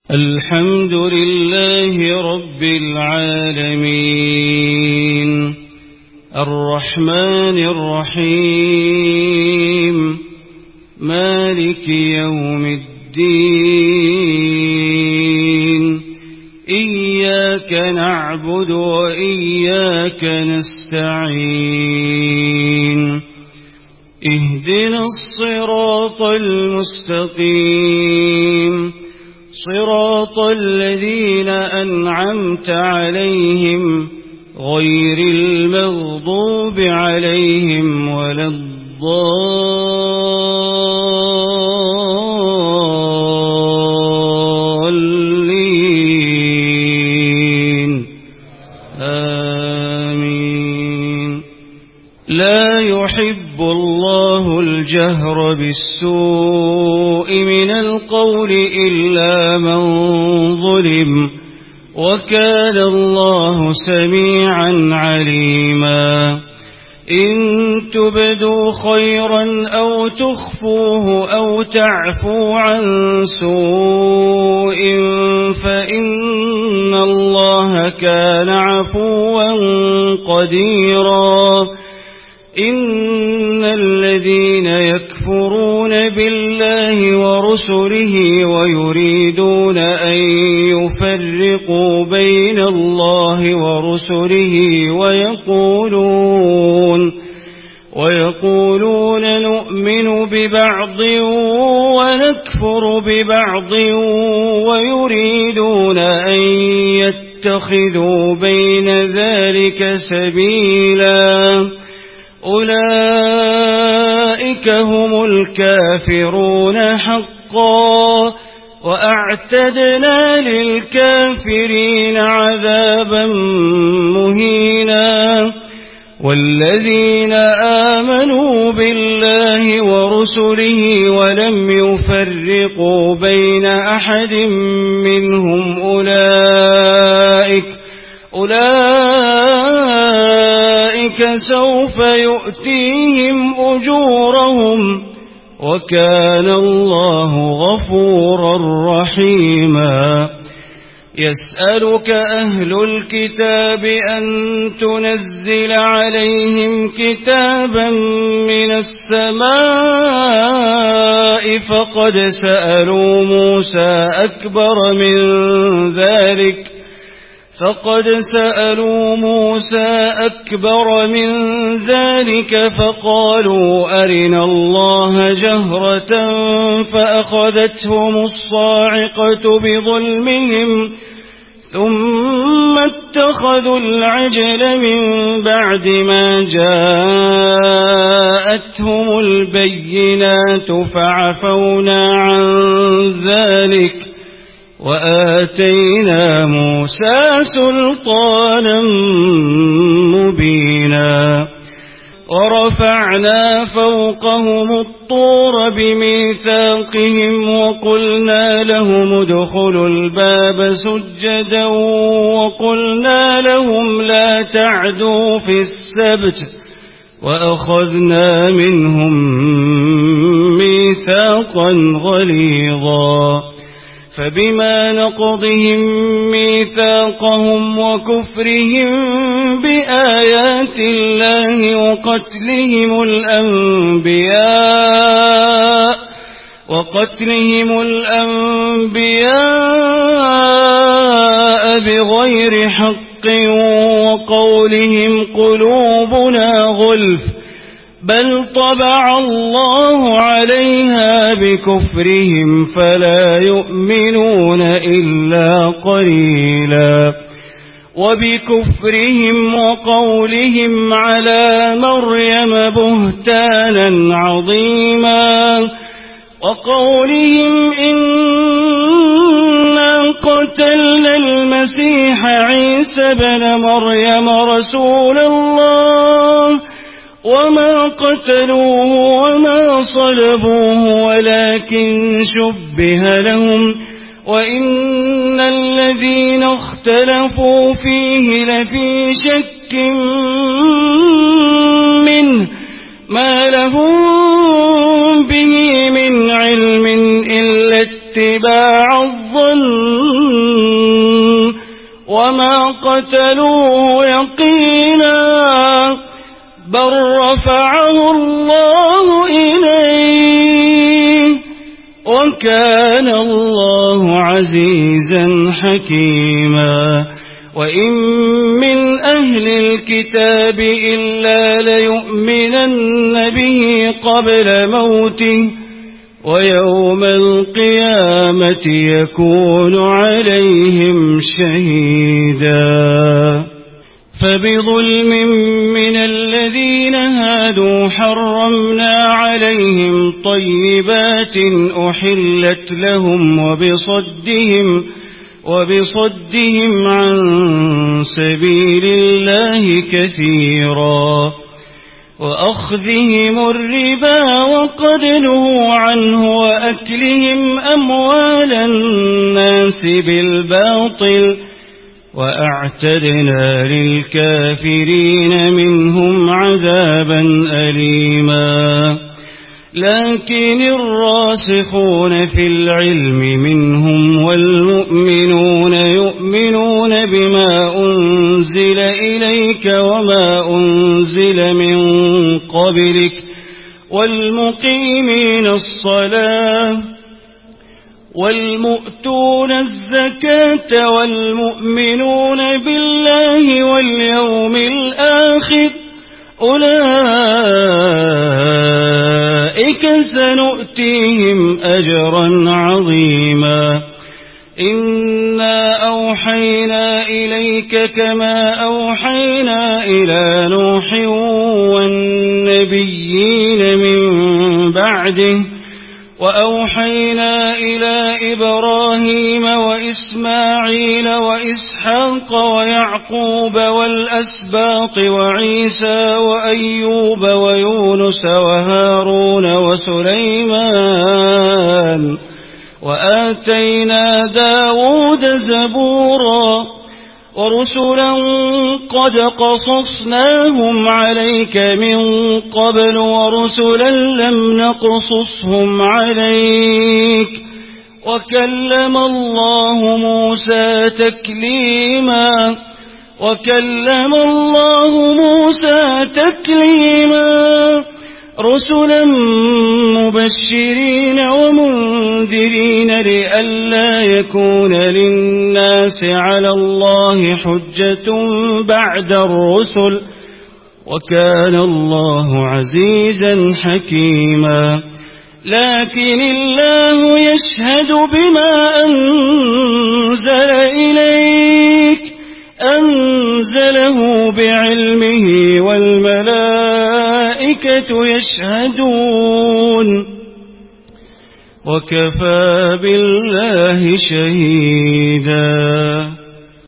الحمد لله رب العالمين الرحمن الرحيم مالك يوم الدين إياك نعبد وإياك نستعين اهدنا الصراط المستقيم صراط الذين أنعمت عليهم غير المغضوب عليهم ولا الضالين آمين. لا يحب الله الجهر بالسوء من القول إلا من ظلم وكان الله سميعا عليما. إن تبدوا خيرا أو تخفوه أو تعفو عن سوء فإن الله كان عفوا قديرا. إن الذين يكفرون بالله ورسله ويريدون أن يفرقوا بين الله ورسله ويقولون نؤمن ببعض ونكفر ببعض ويريدون أن يتخذوا بين ذلك سبيلا أولئك هم الكافرون حقا وأعتدنا للكافرين عذابا مهينا. والذين آمنوا بالله ورسله ولم يفرقوا بين أحد منهم أولئك سوف يؤتيهم أجورهم وكان الله غفورا رحيما. يسألك أهل الكتاب أن تنزل عليهم كتابا من السماء فقد سألوا موسى أكبر من ذلك فقالوا أرنا الله جهرة فأخذتهم الصاعقة بظلمهم ثم اتخذوا العجل من بعد ما جاءتهم البينات فعفونا عن ذلك وآتينا موسى سلطانا مبينا. ورفعنا فوقهم الطور بميثاقهم وقلنا لهم ادخلوا الباب سجدا وقلنا لهم لا تعدوا في السبت وأخذنا منهم ميثاقا غليظا. فبما نقضهم ميثاقهم وكفرهم بآيات الله وقتلهم الأنبياء بغير حق وقولهم قلوبنا غلف بل طبع الله عليها بكفرهم فلا يؤمنون إلا قليلا. وبكفرهم وقولهم على مريم بهتانا عظيما وقولهم إنا قتلنا المسيح عيسى بن مريم رسول الله وما قتلوه وما صلبوه ولكن شبه لهم وإن الذين اختلفوا فيه لفي شك منه ما لهم به من علم إلا اتباع الظن وما قتلوه يقينا بل رفعه الله إليه وكان الله عزيزا حكيما وإن من أهل الكتاب إلا ليؤمنن به قبل موته ويوم القيامة يكون عليهم شهيدا فبظلم من الذين هادوا حرمنا عليهم طيبات أحلت لهم وبصدهم عن سبيل الله كثيرا وأخذهم الربا وقد نهوا عنه وأكلهم أموال الناس بالباطل وأعتدنا للكافرين منهم عذابا أليما لكن الراسخون في العلم منهم والمؤمنون يؤمنون بما أنزل إليك وما أنزل من قبلك والمقيمين الصلاة والمؤتون الزكاة والمؤمنون بالله واليوم الآخر أولئك سنؤتيهم أجرا عظيما إنا أوحينا إليك كما أوحينا إلى نوح والنبيين من بعده وأوحينا إلى إبراهيم وإسماعيل وإسحاق ويعقوب والأسباط وعيسى وأيوب ويونس وهارون وسليمان وآتينا داود زبورا ورسلا قد قصصناهم عليك من قبل ورسلا لم نقصصهم عليك وكلم الله موسى تكليما رسلا مبشرين ومنذرين لئلا يكون للناس على الله حجة بعد الرسل وكان الله عزيزا حكيما لكن الله يشهد بما أنزل إليك أنزله بعلمه والملائكة يشهدون وكفى بالله شهيدا